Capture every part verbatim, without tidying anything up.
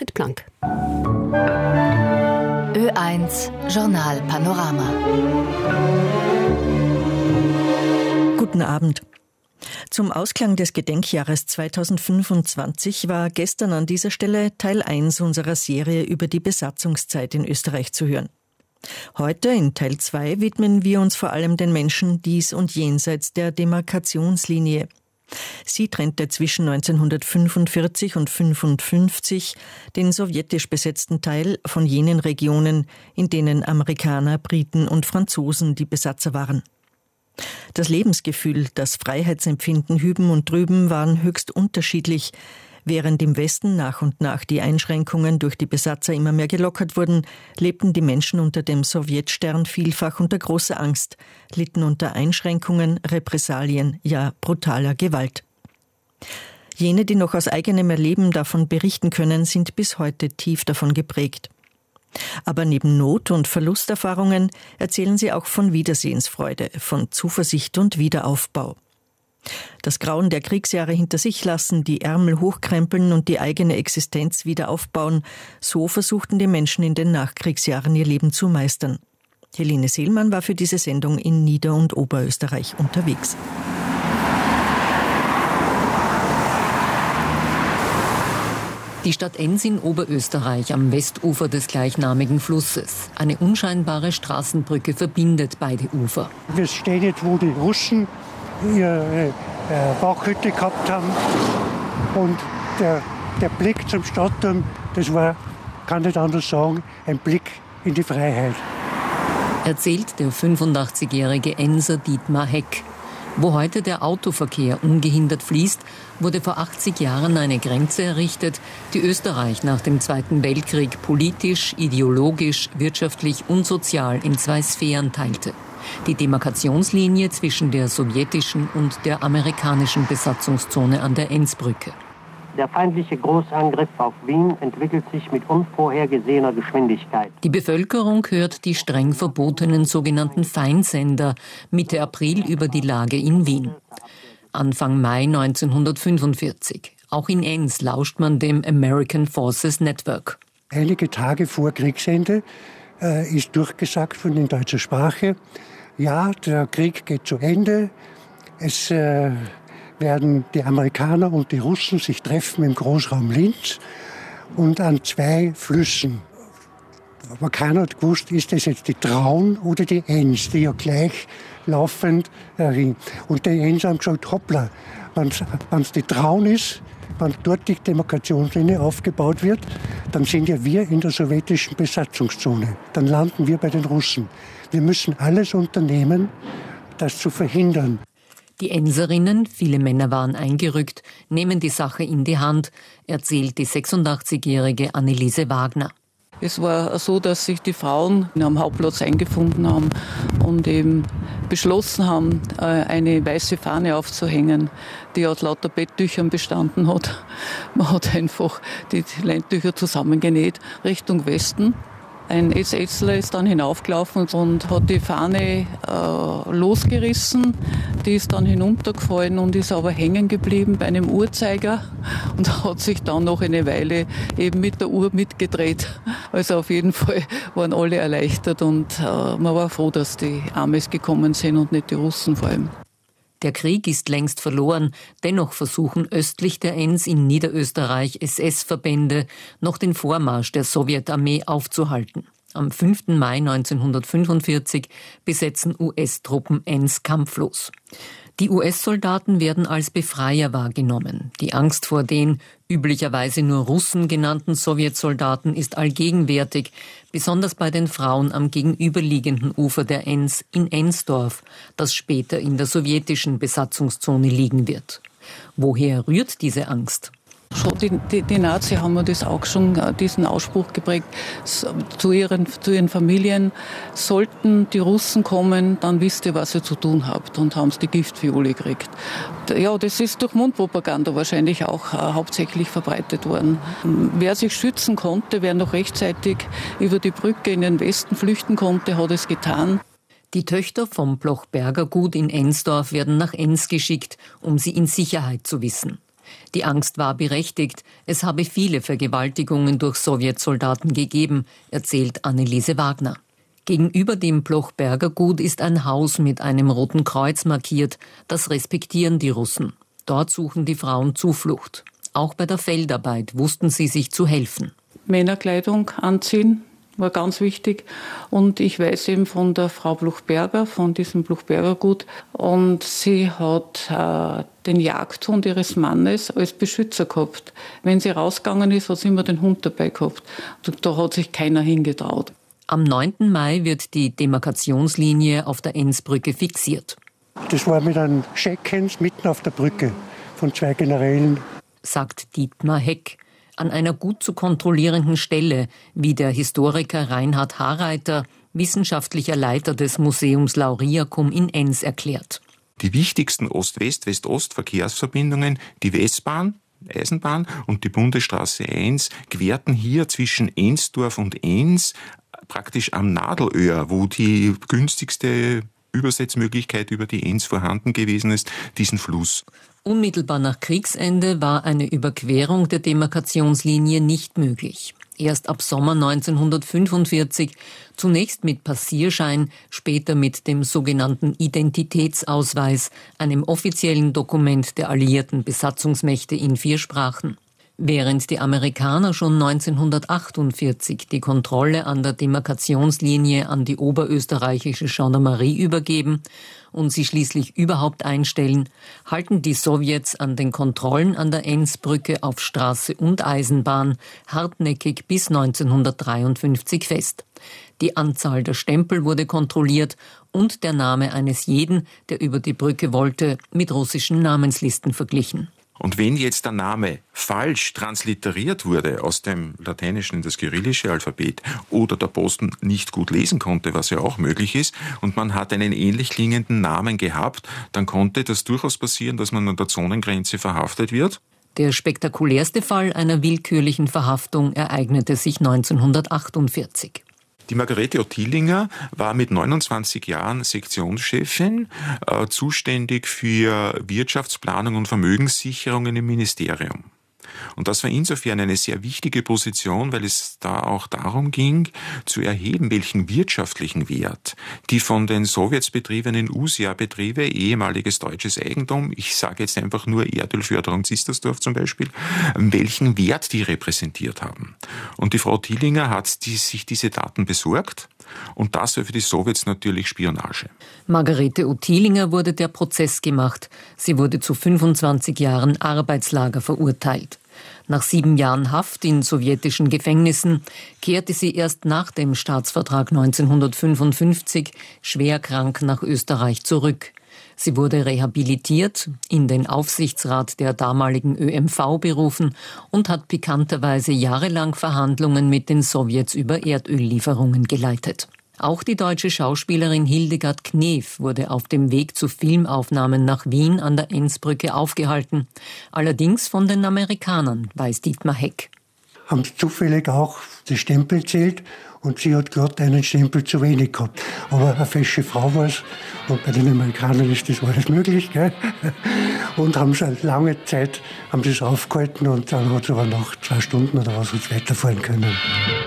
Winfried Planck. Ö eins Journal Panorama. Guten Abend. Zum Ausklang des Gedenkjahres zweitausendfünfundzwanzig war gestern an dieser Stelle Teil eins unserer Serie über die Besatzungszeit in Österreich zu hören. Heute, in Teil zwei, widmen wir uns vor allem den Menschen dies und jenseits der Demarkationslinie. Sie trennte zwischen neunzehnhundertfünfundvierzig und fünfundfünfzig den sowjetisch besetzten Teil von jenen Regionen, in denen Amerikaner, Briten und Franzosen die Besatzer waren. Das Lebensgefühl, das Freiheitsempfinden hüben und drüben waren höchst unterschiedlich. Während im Westen nach und nach die Einschränkungen durch die Besatzer immer mehr gelockert wurden, lebten die Menschen unter dem Sowjetstern vielfach unter großer Angst, litten unter Einschränkungen, Repressalien, ja brutaler Gewalt. Jene, die noch aus eigenem Erleben davon berichten können, sind bis heute tief davon geprägt. Aber neben Not- und Verlusterfahrungen erzählen sie auch von Wiedersehensfreude, von Zuversicht und Wiederaufbau. Das Grauen der Kriegsjahre hinter sich lassen, die Ärmel hochkrempeln und die eigene Existenz wieder aufbauen, so versuchten die Menschen in den Nachkriegsjahren ihr Leben zu meistern. Helene Seelmann war für diese Sendung in Nieder- und Oberösterreich unterwegs. Die Stadt Enns in Oberösterreich am Westufer des gleichnamigen Flusses. Eine unscheinbare Straßenbrücke verbindet beide Ufer. Wir stehen jetzt, wo die Russen ihre äh, Wachhütte gehabt haben. Und der, der Blick zum Stadtturm, das war, kann nicht anders sagen, ein Blick in die Freiheit. Erzählt der fünfundachtzigjährige Enser Dietmar Heck. Wo heute der Autoverkehr ungehindert fließt, wurde vor achtzig Jahren eine Grenze errichtet, die Österreich nach dem Zweiten Weltkrieg politisch, ideologisch, wirtschaftlich und sozial in zwei Sphären teilte. Die Demarkationslinie zwischen der sowjetischen und der amerikanischen Besatzungszone an der Ennsbrücke. Der feindliche Großangriff auf Wien entwickelt sich mit unvorhergesehener Geschwindigkeit. Die Bevölkerung hört die streng verbotenen sogenannten Feindsender Mitte April über die Lage in Wien. Anfang Mai neunzehnhundertfünfundvierzig. Auch in Enns lauscht man dem American Forces Network. Einige Tage vor Kriegsende äh, ist durchgesagt von in deutscher Sprache, ja, der Krieg geht zu Ende, es äh, werden die Amerikaner und die Russen sich treffen im Großraum Linz und an zwei Flüssen. Aber keiner hat gewusst, ist das jetzt die Traun oder die Enns, die ja gleich laufend erringen. Und die Enns haben gesagt, hoppla, wenn es die Traun ist, wenn dort die Demarkationslinie aufgebaut wird, dann sind ja wir in der sowjetischen Besatzungszone. Dann landen wir bei den Russen. Wir müssen alles unternehmen, das zu verhindern. Die Enserinnen, viele Männer waren eingerückt, nehmen die Sache in die Hand, erzählt die sechsundachtzigjährige Anneliese Wagner. Es war so, dass sich die Frauen am Hauptplatz eingefunden haben und eben beschlossen haben, eine weiße Fahne aufzuhängen, die aus lauter Betttüchern bestanden hat. Man hat einfach die Leintücher zusammengenäht Richtung Westen. Ein SSler ist dann hinaufgelaufen und hat die Fahne äh, losgerissen. Die ist dann hinuntergefallen und ist aber hängen geblieben bei einem Uhrzeiger und hat sich dann noch eine Weile eben mit der Uhr mitgedreht. Also auf jeden Fall waren alle erleichtert und äh, man war froh, dass die Amis gekommen sind und nicht die Russen vor allem. Der Krieg ist längst verloren, dennoch versuchen östlich der Enns in Niederösterreich S S-Verbände noch den Vormarsch der Sowjetarmee aufzuhalten. Am fünften Mai neunzehnhundertfünfundvierzig besetzen U S-Truppen Enns kampflos. Die U S-Soldaten werden als Befreier wahrgenommen. Die Angst vor den üblicherweise nur Russen genannten Sowjetsoldaten ist allgegenwärtig, besonders bei den Frauen am gegenüberliegenden Ufer der Enns in Ensdorf, das später in der sowjetischen Besatzungszone liegen wird. Woher rührt diese Angst? Schon die, die, die Nazis haben mir das auch schon, diesen Ausspruch geprägt, zu ihren, zu ihren Familien, sollten die Russen kommen, dann wisst ihr, was ihr zu tun habt, und haben sie die Giftfiole gekriegt. Ja, das ist durch Mundpropaganda wahrscheinlich auch äh, hauptsächlich verbreitet worden. Wer sich schützen konnte, wer noch rechtzeitig über die Brücke in den Westen flüchten konnte, hat es getan. Die Töchter vom Blochberger Gut in Ensdorf werden nach Enns geschickt, um sie in Sicherheit zu wissen. Die Angst war berechtigt. Es habe viele Vergewaltigungen durch Sowjetsoldaten gegeben, erzählt Anneliese Wagner. Gegenüber dem Blochberger Gut ist ein Haus mit einem roten Kreuz markiert. Das respektieren die Russen. Dort suchen die Frauen Zuflucht. Auch bei der Feldarbeit wussten sie sich zu helfen. Männerkleidung anziehen war ganz wichtig. Und ich weiß eben von der Frau Blochberger, von diesem Blochberger Gut. Und sie hat äh, den Jagdhund ihres Mannes als Beschützer gehabt. Wenn sie rausgegangen ist, hat sie immer den Hund dabei gehabt. Und da hat sich keiner hingetraut. Am neunten Mai wird die Demarkationslinie auf der Ennsbrücke fixiert. Das war mit einem Scheckens mitten auf der Brücke von zwei Generälen, sagt Dietmar Heck, an einer gut zu kontrollierenden Stelle, wie der Historiker Reinhard Harreiter, wissenschaftlicher Leiter des Museums Lauriacum in Enns, erklärt. Die wichtigsten Ost-West-West-Ost-Verkehrsverbindungen, die Westbahn, Eisenbahn und die Bundesstraße eins, querten hier zwischen Ensdorf und Enns praktisch am Nadelöhr, wo die günstigste Übersetzmöglichkeit über die Enns vorhanden gewesen ist, diesen Fluss. Unmittelbar nach Kriegsende war eine Überquerung der Demarkationslinie nicht möglich. Erst ab Sommer neunzehnhundertfünfundvierzig, zunächst mit Passierschein, später mit dem sogenannten Identitätsausweis, einem offiziellen Dokument der alliierten Besatzungsmächte in vier Sprachen. Während die Amerikaner schon neunzehnhundertachtundvierzig die Kontrolle an der Demarkationslinie an die oberösterreichische Gendarmerie übergeben und sie schließlich überhaupt einstellen, halten die Sowjets an den Kontrollen an der Ennsbrücke auf Straße und Eisenbahn hartnäckig bis neunzehnhundertdreiundfünfzig fest. Die Anzahl der Stempel wurde kontrolliert und der Name eines jeden, der über die Brücke wollte, mit russischen Namenslisten verglichen. Und wenn jetzt der Name falsch transliteriert wurde aus dem Lateinischen in das kyrillische Alphabet oder der Posten nicht gut lesen konnte, was ja auch möglich ist, und man hat einen ähnlich klingenden Namen gehabt, dann konnte das durchaus passieren, dass man an der Zonengrenze verhaftet wird. Der spektakulärste Fall einer willkürlichen Verhaftung ereignete sich neunzehnhundertachtundvierzig. Die Margarete Ottilinger war mit neunundzwanzig Jahren Sektionschefin, äh, zuständig für Wirtschaftsplanung und Vermögenssicherungen im Ministerium. Und das war insofern eine sehr wichtige Position, weil es da auch darum ging, zu erheben, welchen wirtschaftlichen Wert die von den Sowjets betriebenen U S I A-Betriebe, ehemaliges deutsches Eigentum, ich sage jetzt einfach nur Erdölförderung Zistersdorf zum Beispiel, welchen Wert die repräsentiert haben. Und die Frau Ottilinger hat die, sich diese Daten besorgt. Und das war für die Sowjets natürlich Spionage. Margarete Ottilinger wurde der Prozess gemacht. Sie wurde zu fünfundzwanzig Jahren Arbeitslager verurteilt. Nach sieben Jahren Haft in sowjetischen Gefängnissen kehrte sie erst nach dem Staatsvertrag neunzehnhundertfünfundfünfzig schwer krank nach Österreich zurück. Sie wurde rehabilitiert, in den Aufsichtsrat der damaligen Ö M V berufen und hat pikanterweise jahrelang Verhandlungen mit den Sowjets über Erdöllieferungen geleitet. Auch die deutsche Schauspielerin Hildegard Knef wurde auf dem Weg zu Filmaufnahmen nach Wien an der Ennsbrücke aufgehalten. Allerdings von den Amerikanern, weiß Dietmar Heck. Haben zufällig auch die Stempel zählt und sie hat gerade einen Stempel zu wenig gehabt. Aber eine fesche Frau war es und bei den Amerikanern ist das alles möglich. Gell? Und haben sie eine lange Zeit haben sie es aufgehalten und dann hat es aber nach zwei Stunden oder was weiterfahren können.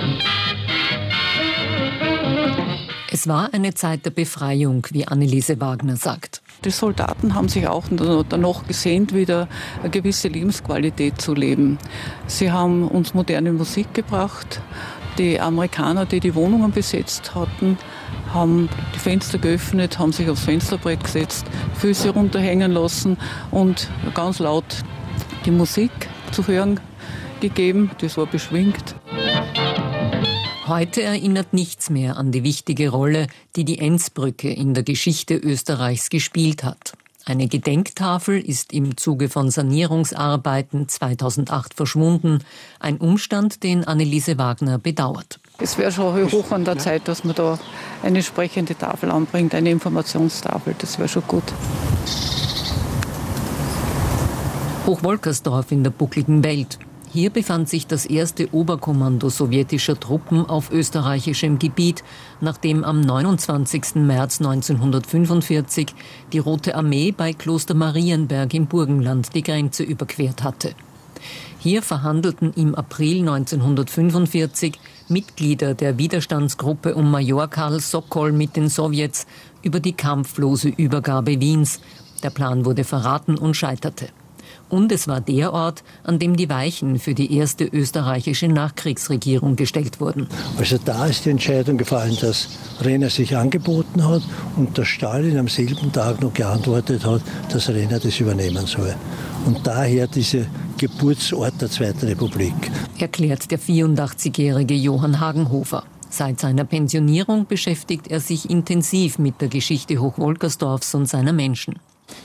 Es war eine Zeit der Befreiung, wie Anneliese Wagner sagt. Die Soldaten haben sich auch danach gesehnt, wieder eine gewisse Lebensqualität zu leben. Sie haben uns moderne Musik gebracht. Die Amerikaner, die die Wohnungen besetzt hatten, haben die Fenster geöffnet, haben sich aufs Fensterbrett gesetzt, Füße runterhängen lassen und ganz laut die Musik zu hören gegeben. Das war beschwingt. Heute erinnert nichts mehr an die wichtige Rolle, die die Ennsbrücke in der Geschichte Österreichs gespielt hat. Eine Gedenktafel ist im Zuge von Sanierungsarbeiten zweitausendacht verschwunden. Ein Umstand, den Anneliese Wagner bedauert. Es wäre schon hoch an der Zeit, dass man da eine entsprechende Tafel anbringt, eine Informationstafel. Das wäre schon gut. Hochwolkersdorf in der buckligen Welt. Hier befand sich das erste Oberkommando sowjetischer Truppen auf österreichischem Gebiet, nachdem am neunundzwanzigsten März neunzehnhundertfünfundvierzig die Rote Armee bei Kloster Marienberg im Burgenland die Grenze überquert hatte. Hier verhandelten im April neunzehnhundertfünfundvierzig Mitglieder der Widerstandsgruppe um Major Karl Sokol mit den Sowjets über die kampflose Übergabe Wiens. Der Plan wurde verraten und scheiterte. Und es war der Ort, an dem die Weichen für die erste österreichische Nachkriegsregierung gestellt wurden. Also da ist die Entscheidung gefallen, dass Renner sich angeboten hat und dass Stalin am selben Tag noch geantwortet hat, dass Renner das übernehmen soll. Und daher dieser Geburtsort der Zweiten Republik. Erklärt der vierundachtzigjährige Johann Hagenhofer. Seit seiner Pensionierung beschäftigt er sich intensiv mit der Geschichte Hochwolkersdorfs und seiner Menschen.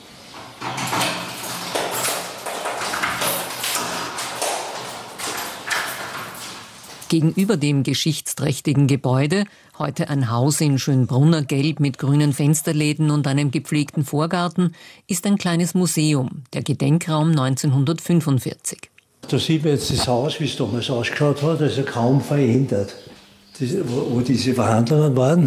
Gegenüber dem geschichtsträchtigen Gebäude, heute ein Haus in Schönbrunner Gelb mit grünen Fensterläden und einem gepflegten Vorgarten, ist ein kleines Museum, der Gedenkraum neunzehnhundertfünfundvierzig. Da sieht man jetzt das Haus, wie es damals ausgeschaut hat, also kaum verändert, wo diese Verhandlungen waren.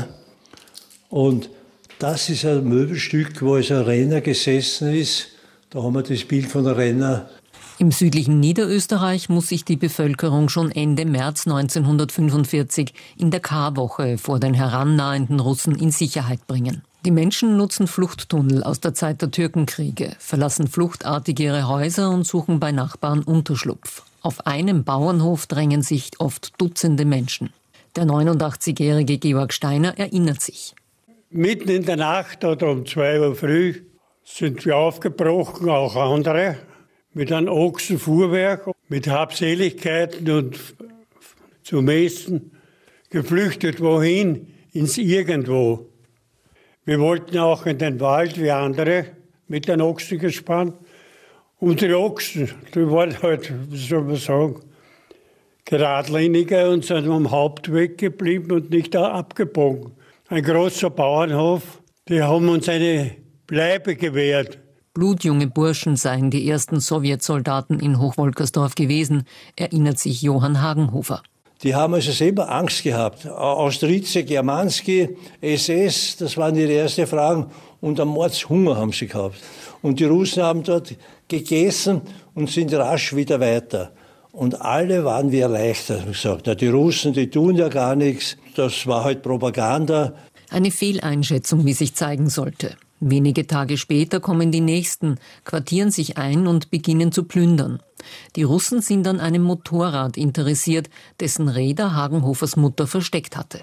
Und das ist ein Möbelstück, wo also ein Renner gesessen ist. Da haben wir das Bild von einem Renner. Im südlichen Niederösterreich muss sich die Bevölkerung schon Ende März neunzehnhundertfünfundvierzig in der Karwoche vor den herannahenden Russen in Sicherheit bringen. Die Menschen nutzen Fluchttunnel aus der Zeit der Türkenkriege, verlassen fluchtartig ihre Häuser und suchen bei Nachbarn Unterschlupf. Auf einem Bauernhof drängen sich oft Dutzende Menschen. Der neunundachtzigjährige Georg Steiner erinnert sich. Mitten in der Nacht oder um zwei Uhr früh sind wir aufgebrochen, auch andere, mit einem Ochsenfuhrwerk, mit Habseligkeiten und zum Essen geflüchtet. Wohin? Ins Irgendwo. Wir wollten auch in den Wald wie andere mit den Ochsen gespannt. Unsere Ochsen, die waren halt, wie soll man sagen, geradliniger und sind am Hauptweg geblieben und nicht da abgebogen. Ein großer Bauernhof, die haben uns eine Bleibe gewährt. Blutjunge Burschen seien die ersten Sowjetsoldaten in Hochwolkersdorf gewesen, erinnert sich Johann Hagenhofer. Die haben also selber Angst gehabt. Austrice, Germanski, S S, das waren ihre ersten Fragen. Und am Mordshunger haben sie gehabt. Und die Russen haben dort gegessen und sind rasch wieder weiter. Und alle waren wir erleichtert. Gesagt, ja, die Russen, die tun ja gar nichts. Das war halt Propaganda. Eine Fehleinschätzung, wie sich zeigen sollte. Wenige Tage später kommen die Nächsten, quartieren sich ein und beginnen zu plündern. Die Russen sind an einem Motorrad interessiert, dessen Räder Hagenhofers Mutter versteckt hatte.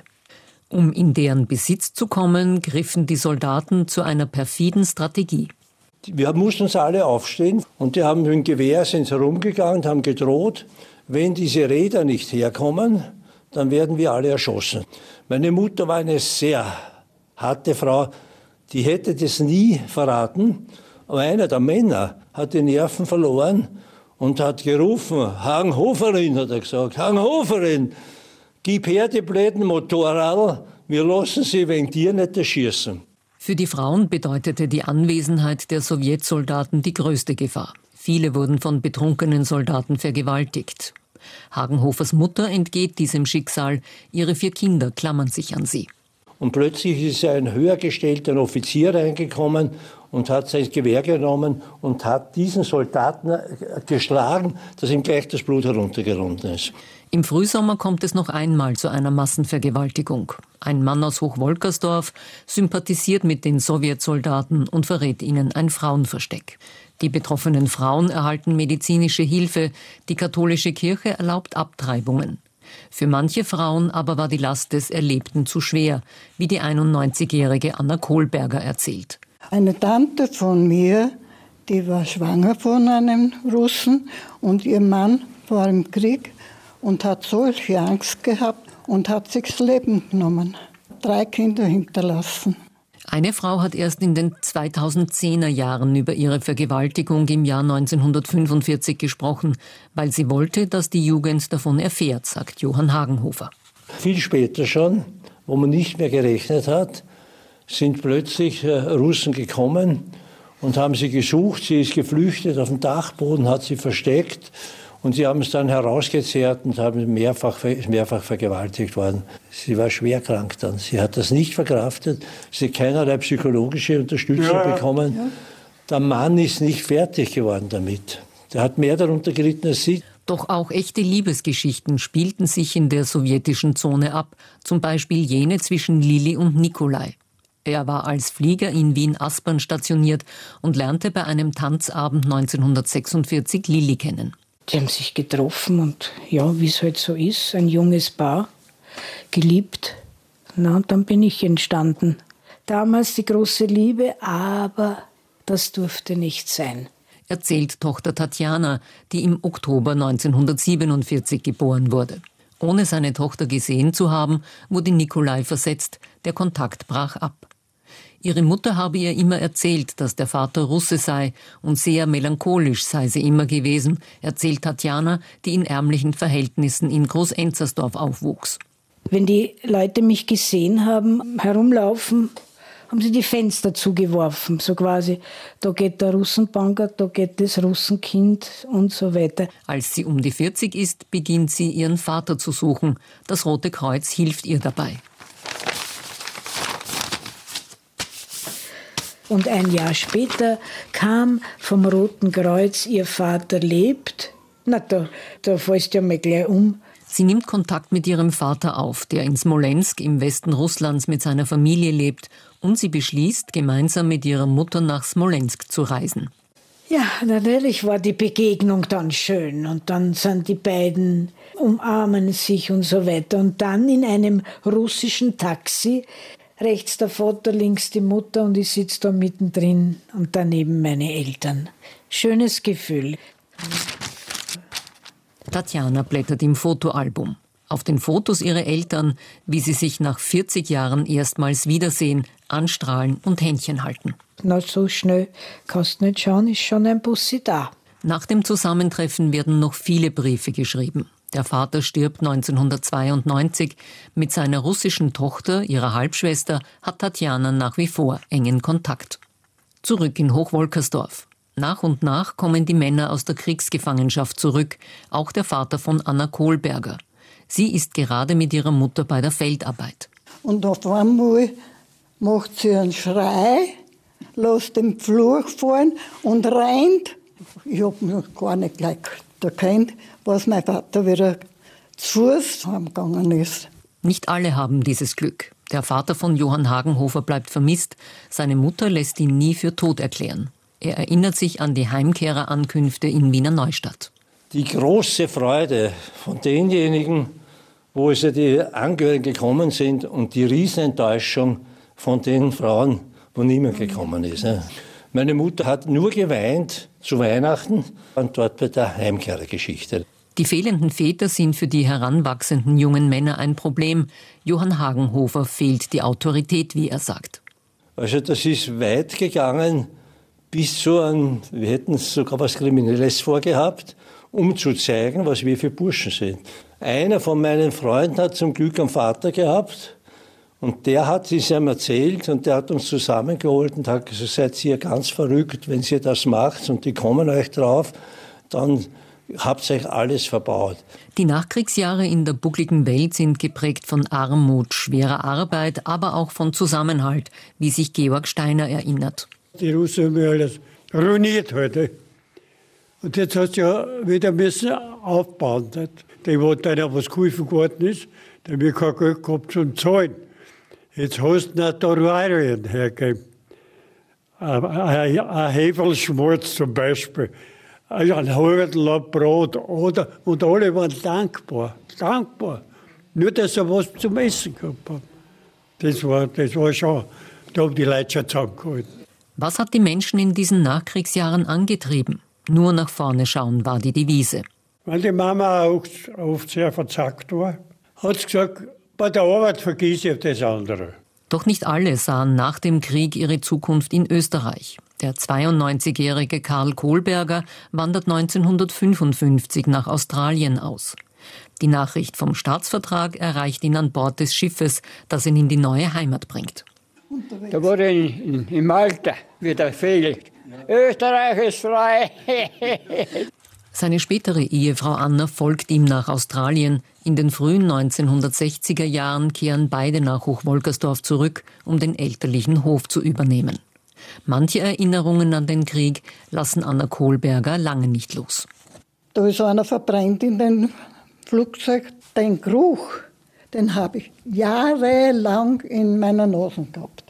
Um in deren Besitz zu kommen, griffen die Soldaten zu einer perfiden Strategie. Wir mussten uns alle aufstehen und die haben mit dem Gewehr sind herumgegangen und haben gedroht, wenn diese Räder nicht herkommen, dann werden wir alle erschossen. Meine Mutter war eine sehr harte Frau, die hätte das nie verraten, aber einer der Männer hat die Nerven verloren und hat gerufen, Hagenhoferin, hat er gesagt, Hagenhoferin, gib her die blöden Motorradl, wir lassen sie wegen dir nicht erschießen. Für die Frauen bedeutete die Anwesenheit der Sowjetsoldaten die größte Gefahr. Viele wurden von betrunkenen Soldaten vergewaltigt. Hagenhofers Mutter entgeht diesem Schicksal, ihre vier Kinder klammern sich an sie. Und plötzlich ist ein höher gestellter Offizier reingekommen und hat sein Gewehr genommen und hat diesen Soldaten geschlagen, dass ihm gleich das Blut heruntergerunnen ist. Im Frühsommer kommt es noch einmal zu einer Massenvergewaltigung. Ein Mann aus Hochwolkersdorf sympathisiert mit den Sowjetsoldaten und verrät ihnen ein Frauenversteck. Die betroffenen Frauen erhalten medizinische Hilfe. Die katholische Kirche erlaubt Abtreibungen. Für manche Frauen aber war die Last des Erlebten zu schwer, wie die einundneunzigjährige Anna Kohlberger erzählt. Eine Tante von mir, die war schwanger von einem Russen und ihr Mann war im Krieg und hat solche Angst gehabt und hat sich das Leben genommen. Drei Kinder hinterlassen. Eine Frau hat erst in den zweitausendzehner Jahren über ihre Vergewaltigung im Jahr neunzehnhundertfünfundvierzig gesprochen, weil sie wollte, dass die Jugend davon erfährt, sagt Johann Hagenhofer. Viel später schon, wo man nicht mehr gerechnet hat, sind plötzlich Russen gekommen und haben sie gesucht. Sie ist geflüchtet, auf dem Dachboden hat sie versteckt Und sie haben es dann herausgezehrt und haben mehrfach, mehrfach vergewaltigt worden. Sie war schwer krank dann. Sie hat das nicht verkraftet. Sie hat keinerlei psychologische Unterstützung ja. bekommen. Ja. Der Mann ist nicht fertig geworden damit. Der hat mehr darunter gelitten als sie. Doch auch echte Liebesgeschichten spielten sich in der sowjetischen Zone ab. Zum Beispiel jene zwischen Lili und Nikolai. Er war als Flieger in Wien-Aspern stationiert und lernte bei einem Tanzabend neunzehnhundertsechsundvierzig Lili kennen. Die haben sich getroffen und ja, wie es halt so ist, ein junges Paar, geliebt. Na, und dann bin ich entstanden. Damals die große Liebe, aber das durfte nicht sein. Erzählt Tochter Tatjana, die im Oktober neunzehnhundertsiebenundvierzig geboren wurde. Ohne seine Tochter gesehen zu haben, wurde Nikolai versetzt. Der Kontakt brach ab. Ihre Mutter habe ihr immer erzählt, dass der Vater Russe sei und sehr melancholisch sei sie immer gewesen, erzählt Tatjana, die in ärmlichen Verhältnissen in Groß-Enzersdorf aufwuchs. Wenn die Leute mich gesehen haben, herumlaufen, haben sie die Fenster zugeworfen, so quasi, da geht der Russenbanker, da geht das Russenkind und so weiter. Als sie um die vierzig ist, beginnt sie ihren Vater zu suchen. Das Rote Kreuz hilft ihr dabei. Und ein Jahr später kam vom Roten Kreuz, ihr Vater lebt. Na, da, da fällst du ja mal gleich um. Sie nimmt Kontakt mit ihrem Vater auf, der in Smolensk im Westen Russlands mit seiner Familie lebt. Und sie beschließt, gemeinsam mit ihrer Mutter nach Smolensk zu reisen. Ja, natürlich war die Begegnung dann schön. Und dann sind die beiden, umarmen sich und so weiter. Und dann in einem russischen Taxi, rechts der Vater, links die Mutter und ich sitze da mittendrin und daneben meine Eltern. Schönes Gefühl. Tatjana blättert im Fotoalbum. Auf den Fotos ihre Eltern, wie sie sich nach vierzig Jahren erstmals wiedersehen, anstrahlen und Händchen halten. Na, so schnell kannst du nicht schauen, ist schon ein Bussi da. Nach dem Zusammentreffen werden noch viele Briefe geschrieben. Der Vater stirbt neunzehnhundertzweiundneunzig. Mit seiner russischen Tochter, ihrer Halbschwester, hat Tatjana nach wie vor engen Kontakt. Zurück in Hochwolkersdorf. Nach und nach kommen die Männer aus der Kriegsgefangenschaft zurück, auch der Vater von Anna Kohlberger. Sie ist gerade mit ihrer Mutter bei der Feldarbeit. Und auf einmal macht sie einen Schrei, lässt den Flur fahren und rennt. Ich habe noch gar nicht gleich erkannt, was mein Vater wieder zu Fuß heimgegangen ist. Nicht alle haben dieses Glück. Der Vater von Johann Hagenhofer bleibt vermisst. Seine Mutter lässt ihn nie für tot erklären. Er erinnert sich an die Heimkehrerankünfte in Wiener Neustadt. Die große Freude von denjenigen, wo also die Angehörigen gekommen sind, und die Riesenenttäuschung von den Frauen, wo niemand gekommen ist. Meine Mutter hat nur geweint zu Weihnachten und dort bei der Heimkehrergeschichte. Die fehlenden Väter sind für die heranwachsenden jungen Männer ein Problem. Johann Hagenhofer fehlt die Autorität, wie er sagt. Also das ist weit gegangen, bis zu einem, wir hätten sogar was Kriminelles vorgehabt, um zu zeigen, was wir für Burschen sind. Einer von meinen Freunden hat zum Glück einen Vater gehabt und der hat es ihm erzählt und der hat uns zusammengeholt und hat gesagt, seid ihr ganz verrückt, wenn ihr das macht und die kommen euch drauf, dann habt ihr euch alles verbaut. Die Nachkriegsjahre in der buckligen Welt sind geprägt von Armut, schwerer Arbeit, aber auch von Zusammenhalt, wie sich Georg Steiner erinnert. Die Russen haben ja alles ruiniert heute. Und jetzt hast du ja wieder müssen aufbauen. Die, wo einer was geholfen geworden ist, der hat kein Geld gehabt zum Zahlen. Jetzt hast du noch Dorarien hergegeben. Ein, ein Hefelschmalz zum Beispiel. Ein halbes Brot. Oder, und alle waren dankbar. Dankbar. Nur, dass sie was zum Essen gehabt haben. Das war, das war schon, da haben die Leute schon zusammengehalten. Was hat die Menschen in diesen Nachkriegsjahren angetrieben? Nur nach vorne schauen war die Devise. Weil die Mama auch oft sehr verzagt war, hat sie gesagt, bei der Arbeit vergiss ich das andere. Doch nicht alle sahen nach dem Krieg ihre Zukunft in Österreich. Der zweiundneunzigjährige Karl Kohlberger wandert neunzehnhundertfünfundfünfzig nach Australien aus. Die Nachricht vom Staatsvertrag erreicht ihn an Bord des Schiffes, das ihn in die neue Heimat bringt. Da wurde in, in, im Alter wieder fehlt. Österreich ist frei. Seine spätere Ehefrau Anna folgt ihm nach Australien. In den frühen neunzehnhundertsechziger Jahren kehren beide nach Hochwolkersdorf zurück, um den elterlichen Hof zu übernehmen. Manche Erinnerungen an den Krieg lassen Anna Kohlberger lange nicht los. Da ist einer verbrennt in dem Flugzeug. Den Geruch, den habe ich jahrelang in meiner Nase gehabt.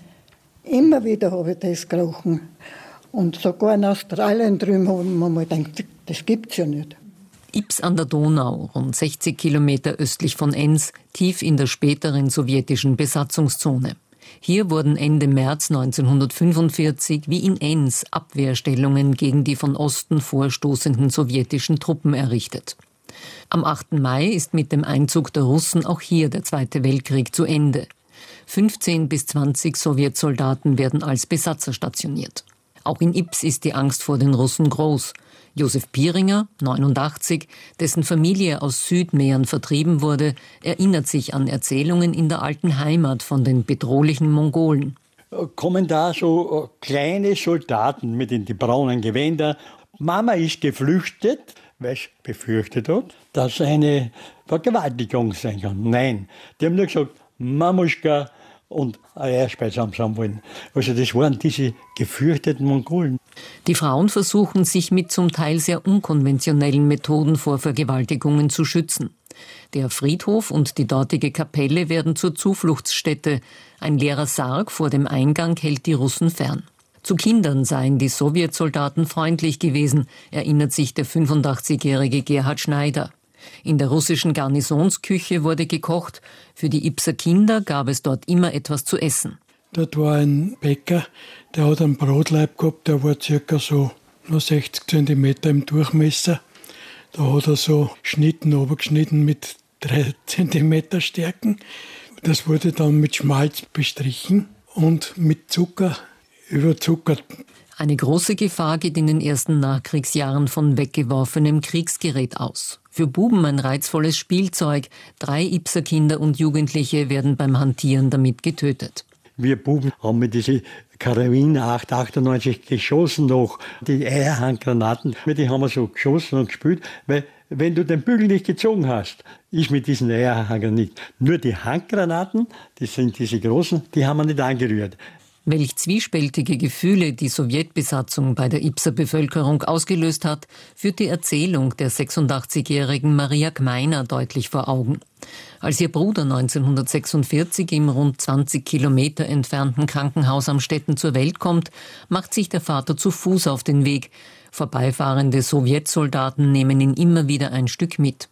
Immer wieder habe ich das gerochen. Und sogar in Australien drüben haben wir mal gedacht, das gibt's ja nicht. Ybbs an der Donau, rund sechzig Kilometer östlich von Enns, tief in der späteren sowjetischen Besatzungszone. Hier wurden Ende März neunzehnhundertfünfundvierzig wie in Enns Abwehrstellungen gegen die von Osten vorstoßenden sowjetischen Truppen errichtet. Am achten Mai ist mit dem Einzug der Russen auch hier der Zweite Weltkrieg zu Ende. fünfzehn bis zwanzig Sowjetsoldaten werden als Besatzer stationiert. Auch in Ybbs ist die Angst vor den Russen groß. Josef Pieringer, neunundachtzig, dessen Familie aus Südmähren vertrieben wurde, erinnert sich an Erzählungen in der alten Heimat von den bedrohlichen Mongolen. Kommen da so kleine Soldaten mit in die braunen Gewänder. Mama ist geflüchtet, weil sie befürchtet hat, dass eine Vergewaltigung sein kann. Nein, die haben nur gesagt, Mamuschka und Eierspeis haben wollen. Also das waren diese gefürchteten Mongolen. Die Frauen versuchen, sich mit zum Teil sehr unkonventionellen Methoden vor Vergewaltigungen zu schützen. Der Friedhof und die dortige Kapelle werden zur Zufluchtsstätte. Ein leerer Sarg vor dem Eingang hält die Russen fern. Zu Kindern seien die Sowjetsoldaten freundlich gewesen, erinnert sich der fünfundachtzigjährige Gerhard Schneider. In der russischen Garnisonsküche wurde gekocht. Für die Ybbser Kinder gab es dort immer etwas zu essen. Dort war ein Bäcker, der hat einen Brotleib gehabt, der war circa so nur sechzig Zentimeter im Durchmesser. Da hat er so Schnitten runtergeschnitten mit drei Zentimeter Stärken. Das wurde dann mit Schmalz bestrichen und mit Zucker überzuckert. Eine große Gefahr geht in den ersten Nachkriegsjahren von weggeworfenem Kriegsgerät aus. Für Buben ein reizvolles Spielzeug. Drei Ybbser Kinder und Jugendliche werden beim Hantieren damit getötet. Wir Buben haben mit diese Karabiner acht achtundneunzig geschossen noch. Die Eierhandgranaten, mit die haben wir so geschossen und gespielt, weil wenn du den Bügel nicht gezogen hast, ist mit diesen Eierhandgranaten nicht. Nur die Handgranaten, das sind diese großen, die haben wir nicht angerührt. Welch zwiespältige Gefühle die Sowjetbesatzung bei der Ybbser Bevölkerung ausgelöst hat, führt die Erzählung der sechsundachtzigjährigen Maria Gmeiner deutlich vor Augen. Als ihr Bruder neunzehnhundertsechsundvierzig im rund zwanzig Kilometer entfernten Krankenhaus am Stetten zur Welt kommt, macht sich der Vater zu Fuß auf den Weg. Vorbeifahrende Sowjetsoldaten nehmen ihn immer wieder ein Stück mit.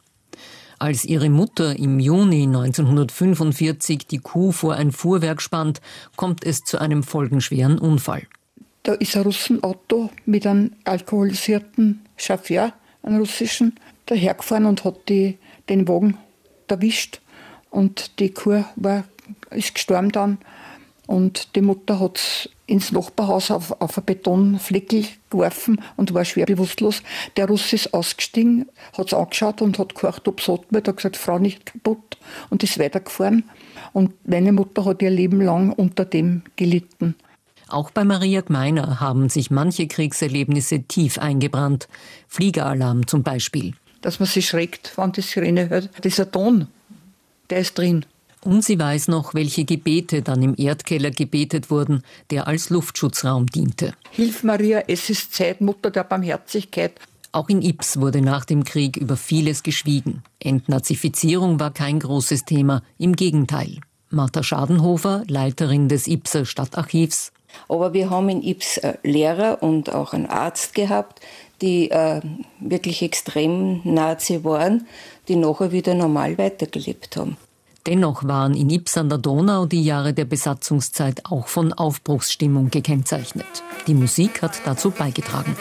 Als ihre Mutter im Juni neunzehnhundertfünfundvierzig die Kuh vor ein Fuhrwerk spannt, kommt es zu einem folgenschweren Unfall. Da ist ein Russenauto mit einem alkoholisierten Chauffeur, einem russischen, dahergefahren und hat die, den Wagen erwischt. Und die Kuh war, ist gestorben dann. Und die Mutter hat es ins Nachbarhaus auf, auf einen Betonfleckel geworfen und war schwer bewusstlos. Der Russ ist ausgestiegen, hat es angeschaut und hat gehorcht, ob es atmet. Er hat gesagt, Frau, nicht kaputt, und ist weitergefahren. Und meine Mutter hat ihr Leben lang unter dem gelitten. Auch bei Maria Gmeiner haben sich manche Kriegserlebnisse tief eingebrannt. Fliegeralarm zum Beispiel. Dass man sich schreckt, wenn die Sirene hört. Dieser Ton, der ist drin. Und sie weiß noch, welche Gebete dann im Erdkeller gebetet wurden, der als Luftschutzraum diente. Hilf Maria, es ist Zeit, Mutter der Barmherzigkeit. Auch in Ybbs wurde nach dem Krieg über vieles geschwiegen. Entnazifizierung war kein großes Thema, im Gegenteil. Martha Schadenhofer, Leiterin des Ybbser Stadtarchivs. Aber wir haben in Ybbs Lehrer und auch einen Arzt gehabt, die äh, wirklich extrem Nazi waren, die nachher wieder normal weitergelebt haben. Dennoch waren in Ybbs an der Donau die Jahre der Besatzungszeit auch von Aufbruchsstimmung gekennzeichnet. Die Musik hat dazu beigetragen.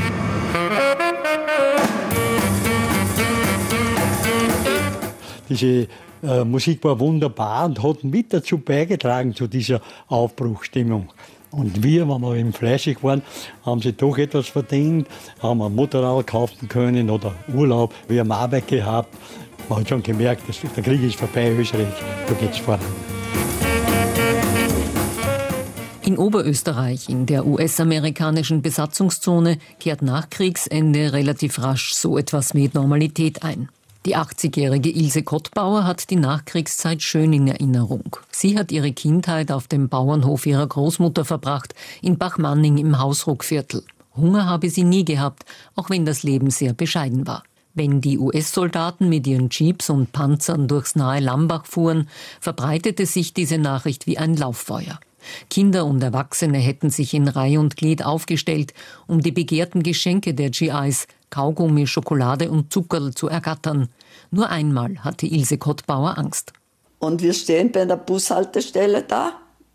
Diese äh, Musik war wunderbar und hat mit dazu beigetragen zu dieser Aufbruchsstimmung. Und wir, wenn wir eben fleißig waren, haben sie doch etwas verdient, haben ein Motorrad kaufen können oder Urlaub, wir haben Arbeit gehabt. Man hat schon gemerkt, dass der Krieg ist vorbei, Österreich, da geht's voran. In Oberösterreich, in der U S-amerikanischen Besatzungszone, kehrt nach Kriegsende relativ rasch so etwas wie Normalität ein. Die achtzigjährige Ilse Kottbauer hat die Nachkriegszeit schön in Erinnerung. Sie hat ihre Kindheit auf dem Bauernhof ihrer Großmutter verbracht, in Bachmanning im Hausruckviertel. Hunger habe sie nie gehabt, auch wenn das Leben sehr bescheiden war. Wenn die U S-Soldaten mit ihren Jeeps und Panzern durchs nahe Lambach fuhren, verbreitete sich diese Nachricht wie ein Lauffeuer. Kinder und Erwachsene hätten sich in Reihe und Glied aufgestellt, um die begehrten Geschenke der G Is, Kaugummi, Schokolade und Zuckerl zu ergattern. Nur einmal hatte Ilse Kottbauer Angst. Und wir stehen bei einer Bushaltestelle da.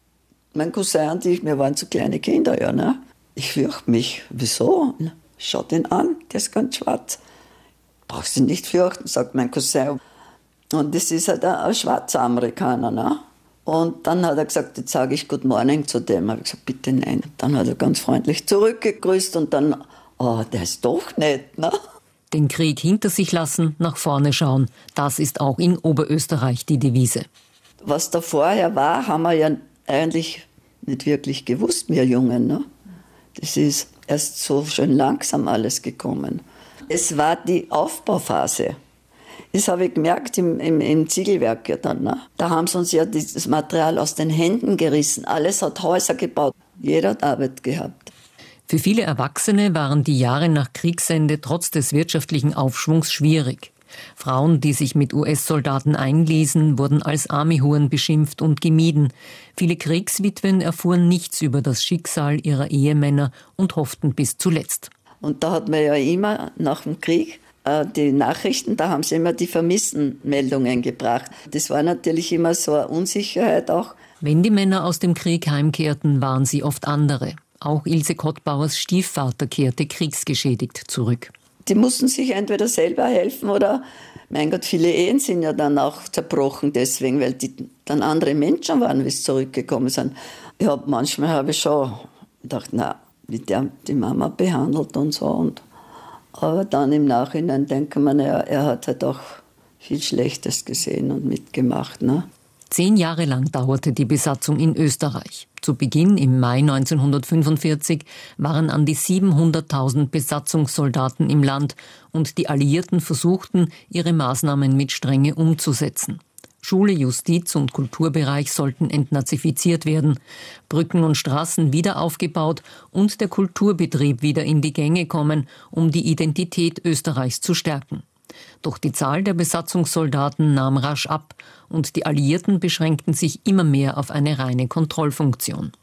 Mein Cousin und ich, wir waren so kleine Kinder, ja, ne? Ich fürchte mich. Wieso? Schau den an, der ist ganz schwarz. Brauchst du nicht fürchten, sagt mein Cousin. Und das ist halt ein, ein schwarzer Amerikaner, ne? Und dann hat er gesagt, jetzt sage ich Good Morning zu dem. Habe ich gesagt, bitte nein. Dann hat er ganz freundlich zurückgegrüßt und dann, oh, der ist doch nett, ne? Den Krieg hinter sich lassen, nach vorne schauen, das ist auch in Oberösterreich die Devise. Was da vorher war, haben wir ja eigentlich nicht wirklich gewusst, wir Jungen, ne? Das ist erst so schön langsam alles gekommen. Es war die Aufbauphase. Das habe ich gemerkt im, im, im Ziegelwerk ja dann. Ne? Da haben sie uns ja das Material aus den Händen gerissen. Alles hat Häuser gebaut. Jeder hat Arbeit gehabt. Für viele Erwachsene waren die Jahre nach Kriegsende trotz des wirtschaftlichen Aufschwungs schwierig. Frauen, die sich mit U S-Soldaten einließen, wurden als Army-Huren beschimpft und gemieden. Viele Kriegswitwen erfuhren nichts über das Schicksal ihrer Ehemänner und hofften bis zuletzt. Und da hat man ja immer nach dem Krieg die Nachrichten, da haben sie immer die Vermisstenmeldungen gebracht. Das war natürlich immer so eine Unsicherheit auch. Wenn die Männer aus dem Krieg heimkehrten, waren sie oft andere. Auch Ilse Kottbauers Stiefvater kehrte kriegsgeschädigt zurück. Die mussten sich entweder selber helfen oder, mein Gott, viele Ehen sind ja dann auch zerbrochen deswegen, weil die dann andere Menschen waren, wie sie zurückgekommen sind. Ja, manchmal habe ich schon gedacht, na, wie der die Mama behandelt und so. Und aber dann im Nachhinein denken wir, er, er hat halt auch viel Schlechtes gesehen und mitgemacht. Ne? Zehn Jahre lang dauerte die Besatzung in Österreich. Zu Beginn im Mai neunzehnhundertfünfundvierzig waren an die siebenhunderttausend Besatzungssoldaten im Land und die Alliierten versuchten, ihre Maßnahmen mit Strenge umzusetzen. Schule, Justiz und Kulturbereich sollten entnazifiziert werden, Brücken und Straßen wieder aufgebaut und der Kulturbetrieb wieder in die Gänge kommen, um die Identität Österreichs zu stärken. Doch die Zahl der Besatzungssoldaten nahm rasch ab und die Alliierten beschränkten sich immer mehr auf eine reine Kontrollfunktion.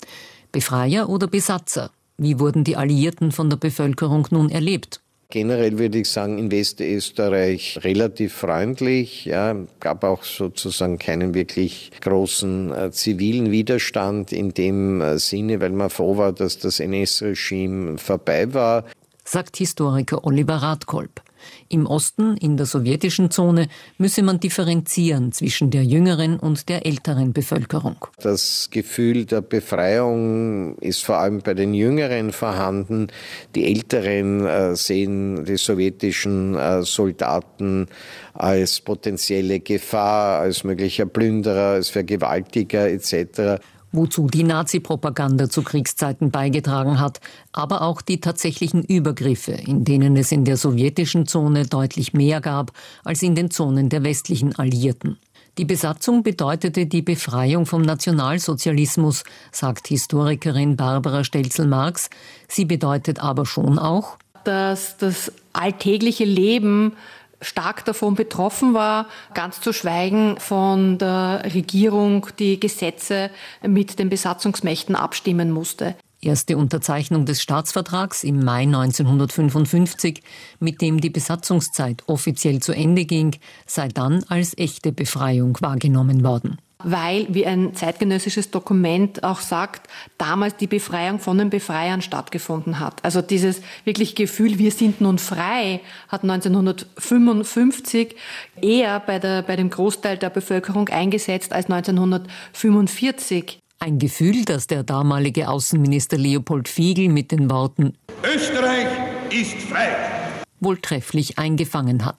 Befreier oder Besatzer? Wie wurden die Alliierten von der Bevölkerung nun erlebt? Generell würde ich sagen, in Westösterreich relativ freundlich. Ja, gab auch sozusagen keinen wirklich großen äh, zivilen Widerstand in dem äh, Sinne, weil man froh war, dass das N S-Regime vorbei war. Sagt Historiker Oliver Radkolb. Im Osten, in der sowjetischen Zone, müsse man differenzieren zwischen der jüngeren und der älteren Bevölkerung. Das Gefühl der Befreiung ist vor allem bei den Jüngeren vorhanden. Die Älteren äh, sehen die sowjetischen äh, Soldaten als potenzielle Gefahr, als möglicher Plünderer, als Vergewaltiger et cetera. Wozu die Nazi-Propaganda zu Kriegszeiten beigetragen hat, aber auch die tatsächlichen Übergriffe, in denen es in der sowjetischen Zone deutlich mehr gab als in den Zonen der westlichen Alliierten. Die Besatzung bedeutete die Befreiung vom Nationalsozialismus, sagt Historikerin Barbara Stelzel-Marx. Sie bedeutet aber schon auch, dass das alltägliche Leben stark davon betroffen war, ganz zu schweigen von der Regierung, die Gesetze mit den Besatzungsmächten abstimmen musste. Erste Unterzeichnung des Staatsvertrags im Mai neunzehnhundertfünfundfünfzig, mit dem die Besatzungszeit offiziell zu Ende ging, sei dann als echte Befreiung wahrgenommen worden. Weil, wie ein zeitgenössisches Dokument auch sagt, damals die Befreiung von den Befreiern stattgefunden hat. Also dieses wirklich Gefühl, wir sind nun frei, hat neunzehnhundertfünfundfünfzig eher bei, der, bei dem Großteil der Bevölkerung eingesetzt als neunzehnhundertfünfundvierzig. Ein Gefühl, das der damalige Außenminister Leopold Figl mit den Worten »Österreich ist frei« wohl trefflich eingefangen hat.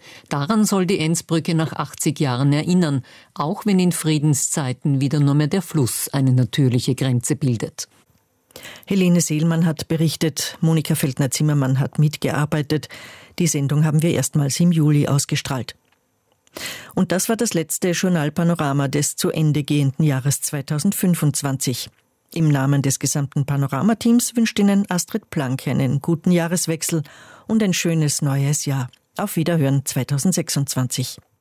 Daran soll die Enzbrücke nach achtzig Jahren erinnern, auch wenn in Friedenszeiten wieder nur mehr der Fluss eine natürliche Grenze bildet. Helene Seelmann hat berichtet, Monika Feldner-Zimmermann hat mitgearbeitet. Die Sendung haben wir erstmals im Juli ausgestrahlt. Und das war das letzte Journalpanorama des zu Ende gehenden Jahres zweitausendfünfundzwanzig. Im Namen des gesamten Panorama-Teams wünscht Ihnen Astrid Plank einen guten Jahreswechsel und ein schönes neues Jahr. Auf Wiederhören zweitausendsechsundzwanzig.